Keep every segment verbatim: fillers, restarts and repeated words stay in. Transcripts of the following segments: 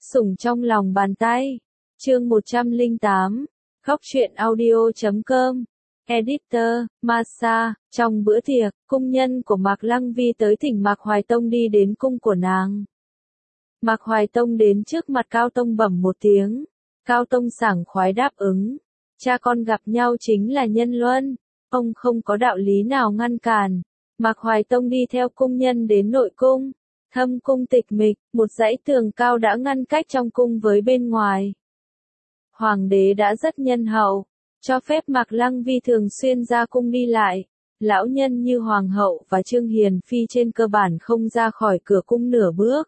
Sủng trong lòng bàn tay. Chương một trăm lẻ tám. Góc truyện audio chấm com. Editor, Masa. Trong bữa tiệc, cung nhân của Mạc Lăng Vi tới thỉnh Mạc Hoài Tông đi đến cung của nàng. Mạc Hoài Tông đến trước mặt Cao Tông bẩm một tiếng. Cao Tông sảng khoái đáp ứng. Cha con gặp nhau chính là nhân luân. Ông không có đạo lý nào ngăn cản. Mạc Hoài Tông đi theo cung nhân đến nội cung. Thâm cung tịch mịch, một dãy tường cao đã ngăn cách trong cung với bên ngoài. Hoàng đế đã rất nhân hậu, cho phép Mạc Lăng Vi thường xuyên ra cung đi lại. Lão nhân như Hoàng hậu và Trương Hiền Phi trên cơ bản không ra khỏi cửa cung nửa bước.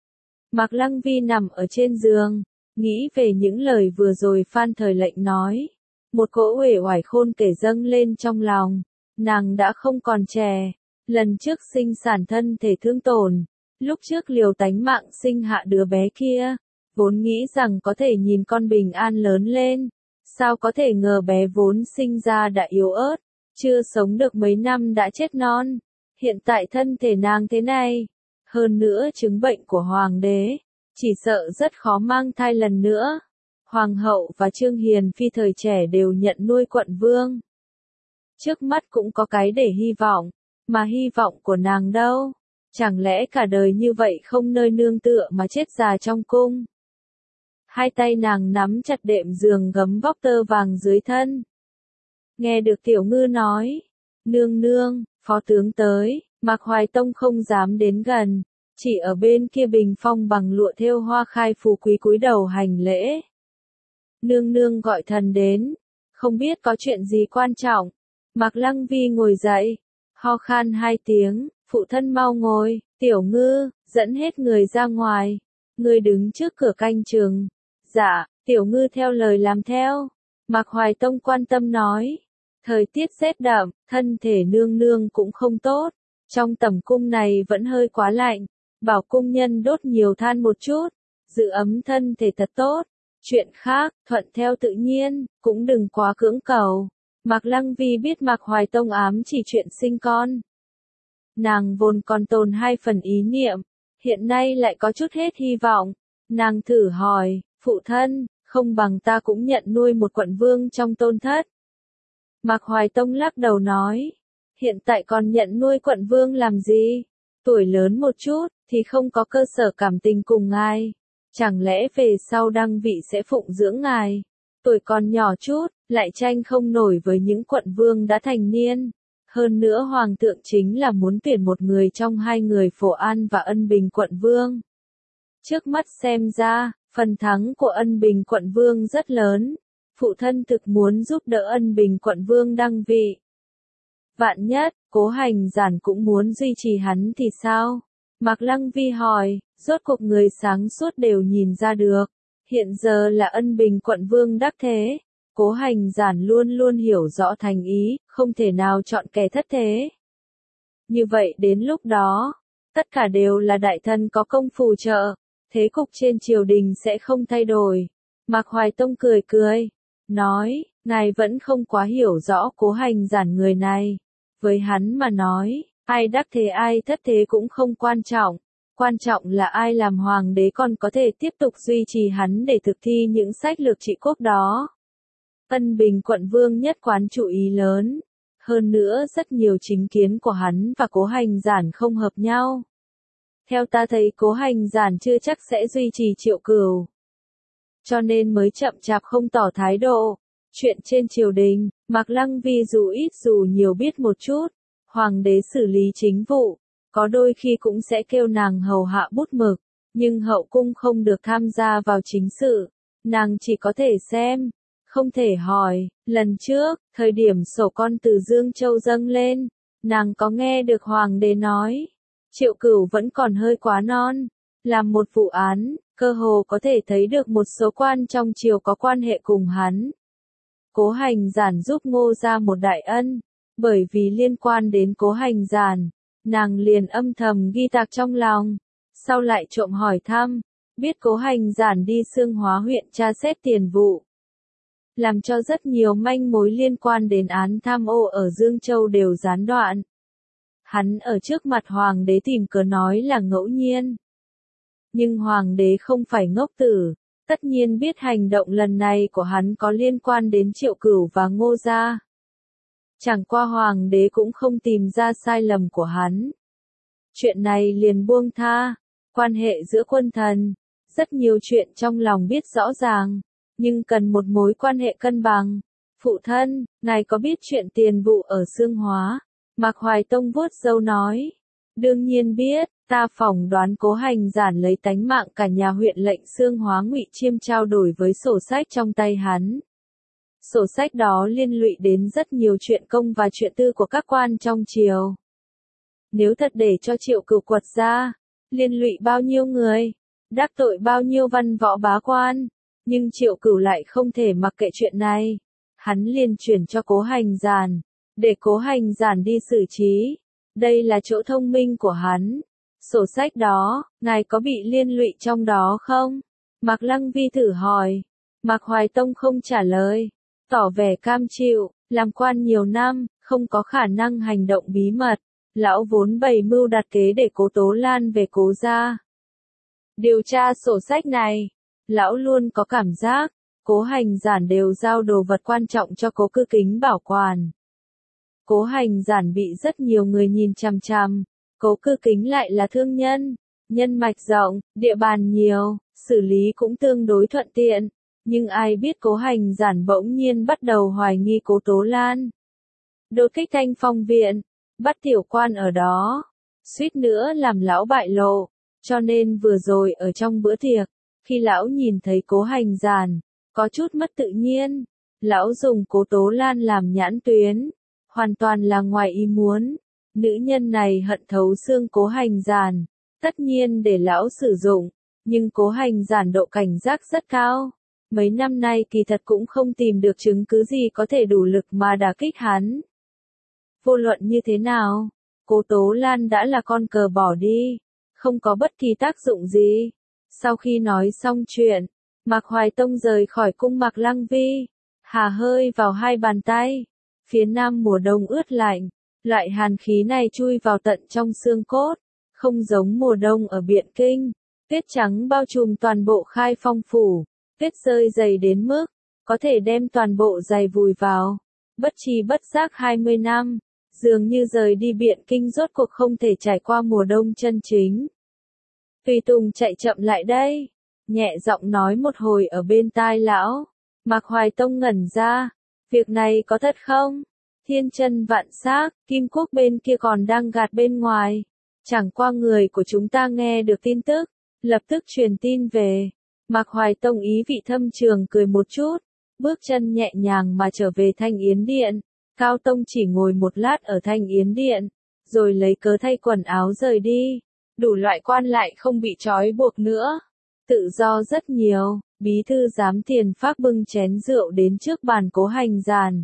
Mạc Lăng Vi nằm ở trên giường, nghĩ về những lời vừa rồi Phan Thời Lệnh nói. Một cỗ uể oải khôn kể dâng lên trong lòng. Nàng đã không còn trẻ, lần trước sinh sản thân thể thương tổn. Lúc trước liều tánh mạng sinh hạ đứa bé kia, vốn nghĩ rằng có thể nhìn con bình an lớn lên, sao có thể ngờ bé vốn sinh ra đã yếu ớt, chưa sống được mấy năm đã chết non. Hiện tại thân thể nàng thế này, hơn nữa chứng bệnh của hoàng đế, chỉ sợ rất khó mang thai lần nữa. Hoàng hậu và Trương Hiền Phi thời trẻ đều nhận nuôi quận vương. Trước mắt cũng có cái để hy vọng, mà hy vọng của nàng đâu? Chẳng lẽ cả đời như vậy không nơi nương tựa mà chết già trong cung? Hai tay nàng nắm chặt đệm giường gấm vóc tơ vàng dưới thân. Nghe được Tiểu Ngư nói, nương nương, phó tướng tới, Mạc Hoài Tông không dám đến gần, chỉ ở bên kia bình phong bằng lụa thêu hoa khai phú quý cúi đầu hành lễ. Nương nương gọi thần đến, không biết có chuyện gì quan trọng. Mạc Lăng Vi ngồi dậy, ho khan hai tiếng. Phụ thân mau ngồi, Tiểu Ngư, dẫn hết người ra ngoài. Người đứng trước cửa canh chừng. Dạ, Tiểu Ngư theo lời làm theo. Mạc Hoài Tông quan tâm nói. Thời tiết rét đậm, thân thể nương nương cũng không tốt. Trong tẩm cung này vẫn hơi quá lạnh. Bảo cung nhân đốt nhiều than một chút. Giữ ấm thân thể thật tốt. Chuyện khác, thuận theo tự nhiên, cũng đừng quá cưỡng cầu. Mạc Lăng Vi biết Mạc Hoài Tông ám chỉ chuyện sinh con. Nàng vốn còn tồn hai phần ý niệm, hiện nay lại có chút hết hy vọng. Nàng thử hỏi, phụ thân, không bằng ta cũng nhận nuôi một quận vương trong tôn thất. Mạc Hoài Tông lắc đầu nói, hiện tại còn nhận nuôi quận vương làm gì? Tuổi lớn một chút, thì không có cơ sở cảm tình cùng ngài. Chẳng lẽ về sau đăng vị sẽ phụng dưỡng ngài? Tuổi còn nhỏ chút, lại tranh không nổi với những quận vương đã thành niên. Hơn nữa Hoàng thượng chính là muốn tuyển một người trong hai người Phổ An và Ân Bình quận vương. Trước mắt xem ra, phần thắng của Ân Bình quận vương rất lớn. Phụ thân thực muốn giúp đỡ Ân Bình quận vương đăng vị. Vạn nhất, Cố Hành Giản cũng muốn duy trì hắn thì sao? Mạc Lăng Vi hỏi, rốt cuộc người sáng suốt đều nhìn ra được. Hiện giờ là Ân Bình quận vương đắc thế. Cố Hành Giản luôn luôn hiểu rõ thành ý, không thể nào chọn kẻ thất thế. Như vậy đến lúc đó, tất cả đều là đại thần có công phù trợ, thế cục trên triều đình sẽ không thay đổi. Mạc Hoài Tông cười cười, nói, ngài vẫn không quá hiểu rõ Cố Hành Giản người này. Với hắn mà nói, ai đắc thế ai thất thế cũng không quan trọng. Quan trọng là ai làm hoàng đế còn có thể tiếp tục duy trì hắn để thực thi những sách lược trị quốc đó. Ân Bình quận vương nhất quán chú ý lớn. Hơn nữa rất nhiều chính kiến của hắn và Cố Hành Giản không hợp nhau. Theo ta thấy Cố Hành Giản chưa chắc sẽ duy trì Triệu Cửu. Cho nên mới chậm chạp không tỏ thái độ. Chuyện trên triều đình, Mạc Lăng Vi dù ít dù nhiều biết một chút. Hoàng đế xử lý chính vụ, có đôi khi cũng sẽ kêu nàng hầu hạ bút mực. Nhưng hậu cung không được tham gia vào chính sự. Nàng chỉ có thể xem. Không thể hỏi, lần trước, thời điểm sổ con từ Dương Châu dâng lên, nàng có nghe được hoàng đế nói, Triệu Cửu vẫn còn hơi quá non, làm một vụ án, cơ hồ có thể thấy được một số quan trong triều có quan hệ cùng hắn. Cố Hành Giản giúp Ngô ra một đại ân, bởi vì liên quan đến Cố Hành Giản, nàng liền âm thầm ghi tạc trong lòng, sau lại trộm hỏi thăm, biết Cố Hành Giản đi Xương Hóa huyện tra xét tiền vụ. Làm cho rất nhiều manh mối liên quan đến án tham ô ở Dương Châu đều gián đoạn. Hắn ở trước mặt hoàng đế tìm cớ nói là ngẫu nhiên. Nhưng hoàng đế không phải ngốc tử, tất nhiên biết hành động lần này của hắn có liên quan đến Triệu Cửu và Ngô gia. Chẳng qua hoàng đế cũng không tìm ra sai lầm của hắn. Chuyện này liền buông tha, quan hệ giữa quân thần, rất nhiều chuyện trong lòng biết rõ ràng, nhưng cần một mối quan hệ cân bằng. Phụ thân, ngài có biết chuyện tiền vụ ở Xương Hóa? Mạc Hoài Tông vuốt râu nói. Đương nhiên biết, ta phỏng đoán Cố Hành Giản lấy tánh mạng cả nhà huyện lệnh Xương Hóa Ngụy Chiêm trao đổi với sổ sách trong tay hắn. Sổ sách đó liên lụy đến rất nhiều chuyện công và chuyện tư của các quan trong triều. Nếu thật để cho Triệu Cửu quật ra, liên lụy bao nhiêu người, đắc tội bao nhiêu văn võ bá quan, nhưng Triệu Cửu lại không thể mặc kệ chuyện này. Hắn liền chuyển cho Cố Hành Giản, để Cố Hành Giản đi xử trí. Đây là chỗ thông minh của hắn. Sổ sách đó, ngài có bị liên lụy trong đó không? Mạc Lăng Vi thử hỏi. Mạc Hoài Tông không trả lời, tỏ vẻ cam chịu, làm quan nhiều năm, không có khả năng hành động bí mật. Lão vốn bày mưu đặt kế để Cố Tố Lan về Cố gia. Điều tra sổ sách này, lão luôn có cảm giác, Cố Hành Giản đều giao đồ vật quan trọng cho Cố Cư Kính bảo quản. Cố Hành Giản bị rất nhiều người nhìn chằm chằm, Cố Cư Kính lại là thương nhân, nhân mạch rộng, địa bàn nhiều, xử lý cũng tương đối thuận tiện, nhưng ai biết Cố Hành Giản bỗng nhiên bắt đầu hoài nghi Cố Tố Lan. Đột kích Thanh Phong viện, bắt tiểu quan ở đó, suýt nữa làm lão bại lộ, cho nên vừa rồi ở trong bữa tiệc, khi lão nhìn thấy Cố Hành Giản, có chút mất tự nhiên, lão dùng Cố Tố Lan làm nhãn tuyến, hoàn toàn là ngoài ý muốn. Nữ nhân này hận thấu xương Cố Hành Giản, tất nhiên để lão sử dụng, nhưng Cố Hành Giản độ cảnh giác rất cao. Mấy năm nay kỳ thật cũng không tìm được chứng cứ gì có thể đủ lực mà đả kích hắn. Vô luận như thế nào, Cố Tố Lan đã là con cờ bỏ đi, không có bất kỳ tác dụng gì. Sau khi nói xong chuyện, Mạc Hoài Tông rời khỏi cung Mạc Lăng Vi, hà hơi vào hai bàn tay. Phía nam mùa đông ướt lạnh, loại hàn khí này chui vào tận trong xương cốt, không giống mùa đông ở Biện Kinh. Tuyết trắng bao trùm toàn bộ Khai Phong phủ, tuyết rơi dày đến mức có thể đem toàn bộ giày vùi vào. Bất tri bất giác hai mươi năm, dường như rời đi Biện Kinh rốt cuộc không thể trải qua mùa đông chân chính. Tùy Tùng chạy chậm lại đây, nhẹ giọng nói một hồi ở bên tai lão. Mạc Hoài Tông ngẩn ra, việc này có thật không? Thiên chân vạn xác, Kim Quốc bên kia còn đang gạt bên ngoài. Chẳng qua người của chúng ta nghe được tin tức, lập tức truyền tin về. Mạc Hoài Tông ý vị thâm trường cười một chút, bước chân nhẹ nhàng mà trở về Thanh Yến Điện. Cao Tông chỉ ngồi một lát ở Thanh Yến Điện, rồi lấy cớ thay quần áo rời đi. Đủ loại quan lại không bị trói buộc nữa, tự do rất nhiều. Bí thư giám Tiền Phác bưng chén rượu đến trước bàn Cố Hành Giản.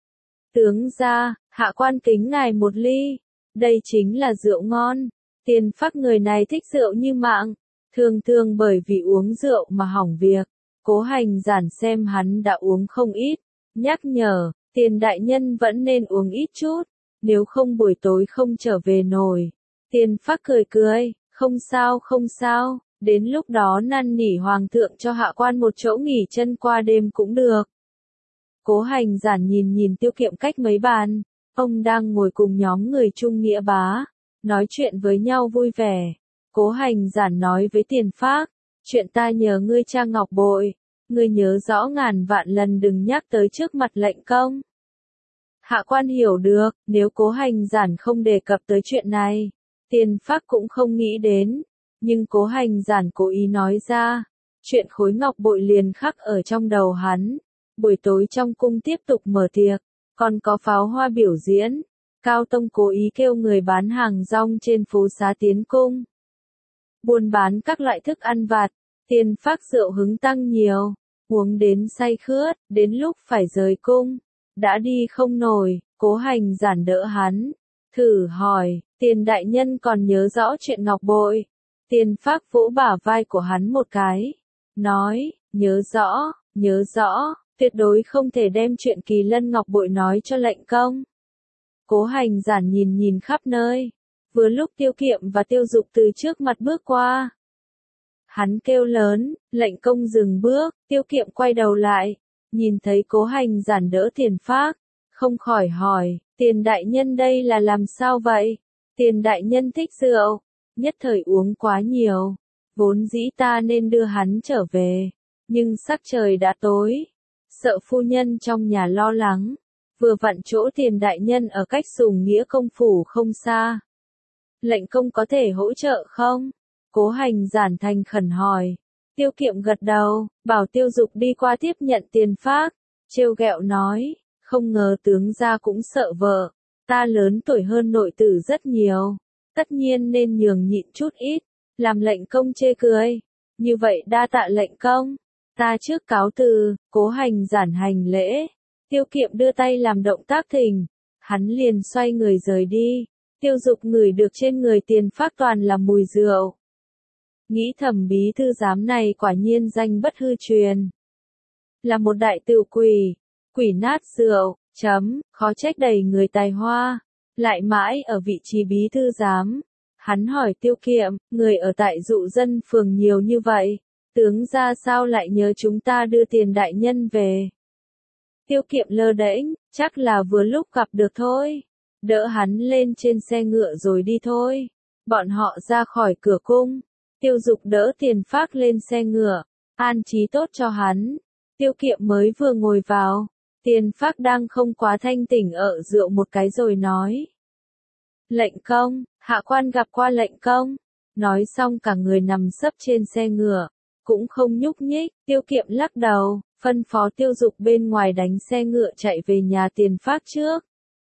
Tướng gia, hạ quan kính ngài một ly. Đây chính là rượu ngon. Tiền Phác người này thích rượu như mạng, thường thường bởi vì uống rượu mà hỏng việc. Cố Hành Giản xem hắn đã uống không ít, nhắc nhở, Tiền đại nhân vẫn nên uống ít chút, nếu không buổi tối không trở về nổi. Tiền Phác cười cười, không sao không sao. Đến lúc đó năn nỉ hoàng thượng cho hạ quan một chỗ nghỉ chân qua đêm cũng được. Cố Hành Giản nhìn nhìn Tiêu Kiệm cách mấy bàn, ông đang ngồi cùng nhóm người Trung Nghĩa Bá, nói chuyện với nhau vui vẻ. Cố Hành Giản nói với Tiền Phác, chuyện ta nhờ ngươi tra ngọc bội, ngươi nhớ rõ ngàn vạn lần đừng nhắc tới trước mặt lệnh công. Hạ quan hiểu được, nếu Cố Hành Giản không đề cập tới chuyện này, Tiền Phác cũng không nghĩ đến. Nhưng Cố Hành Giản cố ý nói ra, chuyện khối ngọc bội liền khắc ở trong đầu hắn. Buổi tối trong cung tiếp tục mở tiệc, còn có pháo hoa biểu diễn. Cao Tông cố ý kêu người bán hàng rong trên phố xá tiến cung, buôn bán các loại thức ăn vặt. Tiền Phác rượu hứng tăng nhiều, uống đến say khướt, đến lúc phải rời cung, đã đi không nổi. Cố Hành Giản đỡ hắn, thử hỏi, Tiền đại nhân còn nhớ rõ chuyện ngọc bội? Tiền Phác vỗ bả vai của hắn một cái, nói, nhớ rõ, nhớ rõ, tuyệt đối không thể đem chuyện Kỳ Lân ngọc bội nói cho lệnh công. Cố Hành Giản nhìn nhìn khắp nơi, vừa lúc Tiêu Kiệm và Tiêu Dục từ trước mặt bước qua. Hắn kêu lớn, lệnh công dừng bước, Tiêu Kiệm quay đầu lại, nhìn thấy Cố Hành Giản đỡ Tiền Phác, không khỏi hỏi, Tiền đại nhân đây là làm sao vậy? Tiền đại nhân thích rượu, nhất thời uống quá nhiều, vốn dĩ ta nên đưa hắn trở về, nhưng sắc trời đã tối, sợ phu nhân trong nhà lo lắng, vừa vặn chỗ Tiền đại nhân ở cách Sùng Nghĩa công phủ không xa. Lệnh công có thể hỗ trợ không? Cố Hành Giản thành khẩn hỏi. Tiêu Kiệm gật đầu, bảo Tiêu Dục đi qua tiếp nhận Tiền Phác, trêu ghẹo nói, không ngờ tướng gia cũng sợ vợ, ta lớn tuổi hơn nội tử rất nhiều, tất nhiên nên nhường nhịn chút ít, làm lệnh công chê cười. Như vậy đa tạ lệnh công, ta trước cáo từ. Cố Hành Giản hành lễ, Tiêu Kiệm đưa tay làm động tác thỉnh, hắn liền xoay người rời đi. Tiêu Dục ngửi được trên người Tiền Phác toàn là mùi rượu. Nghĩ thầm bí thư giám này quả nhiên danh bất hư truyền. Là một đại tựu quỷ, quỷ nát rượu, chấm, khó trách đầy người tài hoa, lại mãi ở vị trí bí thư giám. Hắn hỏi Tiêu Kiệm, người ở tại dụ dân phường nhiều như vậy, tướng gia sao lại nhớ chúng ta đưa Tiền đại nhân về? Tiêu Kiệm lơ đễnh, chắc là vừa lúc gặp được thôi. Đỡ hắn lên trên xe ngựa rồi đi thôi. Bọn họ ra khỏi cửa cung. Tiêu Dục đỡ Tiền Phác lên xe ngựa, an trí tốt cho hắn. Tiêu Kiệm mới vừa ngồi vào, Tiền Phác đang không quá thanh tỉnh ở rượu một cái rồi nói. Lệnh công, hạ quan gặp qua lệnh công. Nói xong cả người nằm sấp trên xe ngựa, cũng không nhúc nhích. Tiêu Kiệm lắc đầu, phân phó Tiêu Dục bên ngoài đánh xe ngựa chạy về nhà Tiền Phác trước.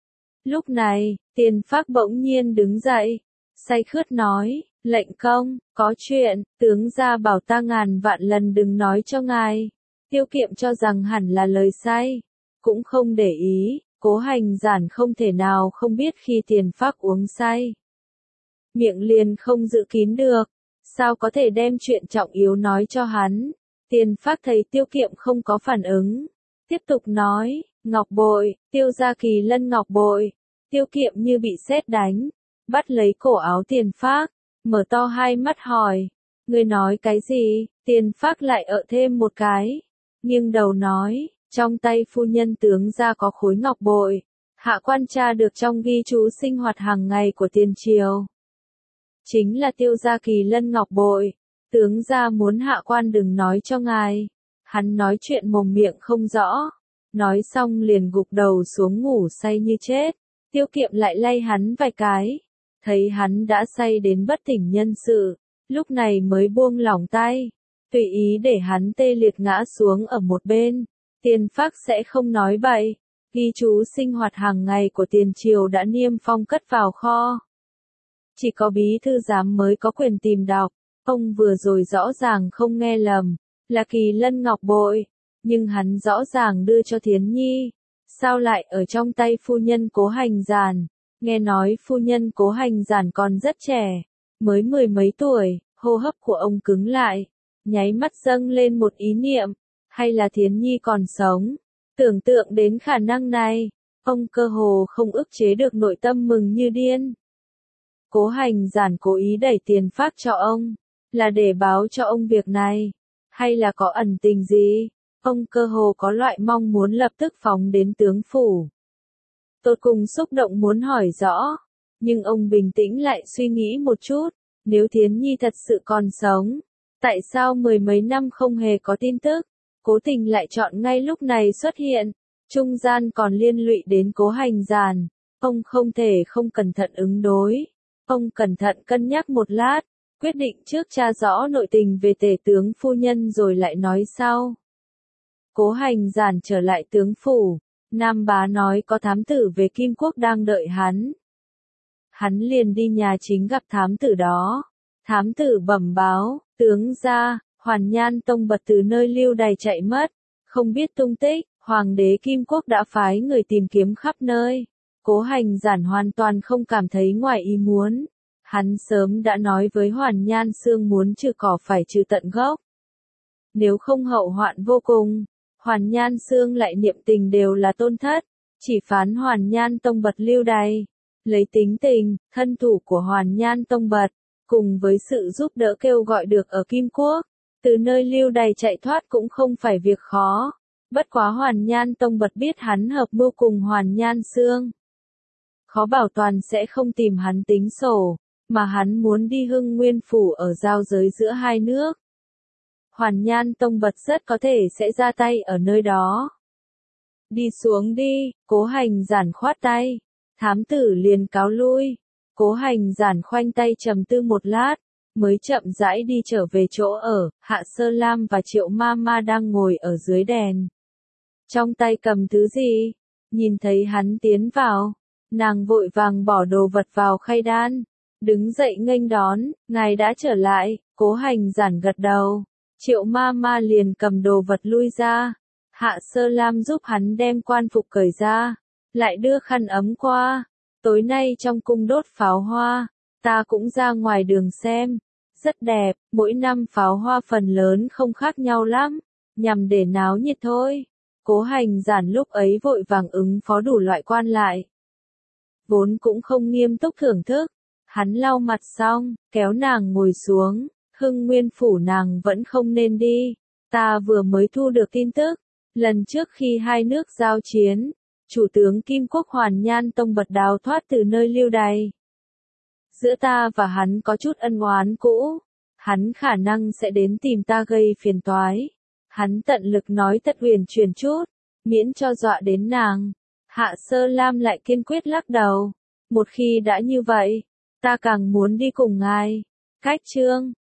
Lúc này, Tiền Phác bỗng nhiên đứng dậy, say khướt nói, lệnh công, có chuyện, tướng gia bảo ta ngàn vạn lần đừng nói cho ngài. Tiêu Kiệm cho rằng hẳn là lời say, cũng không để ý. Cố Hành Giản không thể nào không biết khi Tiền Phác uống say, miệng liền không giữ kín được, sao có thể đem chuyện trọng yếu nói cho hắn. Tiền Phác thấy Tiêu Kiệm không có phản ứng, tiếp tục nói, ngọc bội, Tiêu gia kỳ lân ngọc bội. Tiêu Kiệm như bị sét đánh, bắt lấy cổ áo Tiền Phác, mở to hai mắt hỏi, ngươi nói cái gì? Tiền Phác lại ợ thêm một cái, nghiêng đầu nói, trong tay phu nhân tướng gia có khối ngọc bội, hạ quan tra được trong ghi chú sinh hoạt hàng ngày của tiền triều. Chính là Tiêu gia kỳ lân ngọc bội, tướng gia muốn hạ quan đừng nói cho ngài. Hắn nói chuyện mồm miệng không rõ, nói xong liền gục đầu xuống ngủ say như chết. Tiêu Kiệm lại lay hắn vài cái, thấy hắn đã say đến bất tỉnh nhân sự, lúc này mới buông lỏng tay, tùy ý để hắn tê liệt ngã xuống ở một bên. Tiền Phác sẽ không nói bậy, ghi chú sinh hoạt hàng ngày của tiền triều đã niêm phong cất vào kho. Chỉ có bí thư giám mới có quyền tìm đọc, ông vừa rồi rõ ràng không nghe lầm, là kỳ lân ngọc bội, nhưng hắn rõ ràng đưa cho Thiến Nhi. Sao lại ở trong tay phu nhân Cố Hành Giản? Nghe nói phu nhân Cố Hành Giản còn rất trẻ, mới mười mấy tuổi. Hô hấp của ông cứng lại, nháy mắt dâng lên một ý niệm, hay là Thiến Nhi còn sống? Tưởng tượng đến khả năng này, ông cơ hồ không ức chế được nội tâm mừng như điên. Cố Hành Giản cố ý đẩy Tiền Phác cho ông, là để báo cho ông việc này, hay là có ẩn tình gì? Ông cơ hồ có loại mong muốn lập tức phóng đến tướng phủ. Tột cùng xúc động muốn hỏi rõ, nhưng ông bình tĩnh lại suy nghĩ một chút, nếu Thiến Nhi thật sự còn sống, tại sao mười mấy năm không hề có tin tức, cố tình lại chọn ngay lúc này xuất hiện, trung gian còn liên lụy đến Cố Hành Giản, ông không thể không cẩn thận ứng đối. Ông cẩn thận cân nhắc một lát, quyết định trước tra rõ nội tình về tể tướng phu nhân rồi lại nói sau. Cố Hành Giản trở lại tướng phủ, Nam Bá nói có thám tử về Kim Quốc đang đợi hắn. Hắn liền đi nhà chính gặp thám tử đó. Thám tử bẩm báo, tướng gia, Hoàn Nhan Tông Bật từ nơi lưu đày chạy mất, không biết tung tích, Hoàng đế Kim Quốc đã phái người tìm kiếm khắp nơi. Cố Hành Giản hoàn toàn không cảm thấy ngoài ý muốn. Hắn sớm đã nói với Hoàn Nhan Xương muốn trừ cỏ phải trừ tận gốc. Nếu không hậu hoạn vô cùng, Hoàn Nhan Xương lại niệm tình đều là tôn thất, chỉ phán Hoàn Nhan Tông Bật lưu đày. Lấy tính tình, thân thủ của Hoàn Nhan Tông Bật, cùng với sự giúp đỡ kêu gọi được ở Kim Quốc, từ nơi lưu đày chạy thoát cũng không phải việc khó. Bất quá Hoàn Nhan Tông Bật biết hắn hợp mưu cùng Hoàn Nhan Xương. Khó bảo toàn sẽ không tìm hắn tính sổ, mà hắn muốn đi Hưng Nguyên Phủ ở giao giới giữa hai nước. Hoàn Nhan Tông Bật rất có thể sẽ ra tay ở nơi đó. Đi xuống đi, Cố Hành Giản khoát tay. Thám tử liền cáo lui. Cố Hành Giản khoanh tay trầm tư một lát, mới chậm rãi đi trở về chỗ ở. Hạ Sơ Lam và Triệu Ma Ma đang ngồi ở dưới đèn. Trong tay cầm thứ gì? Nhìn thấy hắn tiến vào, nàng vội vàng bỏ đồ vật vào khay đan, đứng dậy nghênh đón. Ngài đã trở lại. Cố Hành Giản gật đầu. Triệu Ma Ma liền cầm đồ vật lui ra. Hạ Sơ Lam giúp hắn đem quan phục cởi ra, lại đưa khăn ấm qua. Tối nay trong cung đốt pháo hoa, ta cũng ra ngoài đường xem. Rất đẹp, mỗi năm pháo hoa phần lớn không khác nhau lắm, nhằm để náo nhiệt thôi. Cố Hành Giản lúc ấy vội vàng ứng phó đủ loại quan lại. Vốn cũng không nghiêm túc thưởng thức, hắn lau mặt xong, kéo nàng ngồi xuống. Hưng Nguyên Phủ nàng vẫn không nên đi, ta vừa mới thu được tin tức. Lần trước khi hai nước giao chiến, chủ tướng Kim Quốc Hoàn Nhan Tông Bật đào thoát từ nơi lưu đày. Giữa ta và hắn có chút ân oán cũ, hắn khả năng sẽ đến tìm ta gây phiền toái. Hắn tận lực nói tận huyền truyền chút, miễn cho dọa đến nàng. Hạ Sơ Lam lại kiên quyết lắc đầu. Một khi đã như vậy, ta càng muốn đi cùng ngài. Cách chương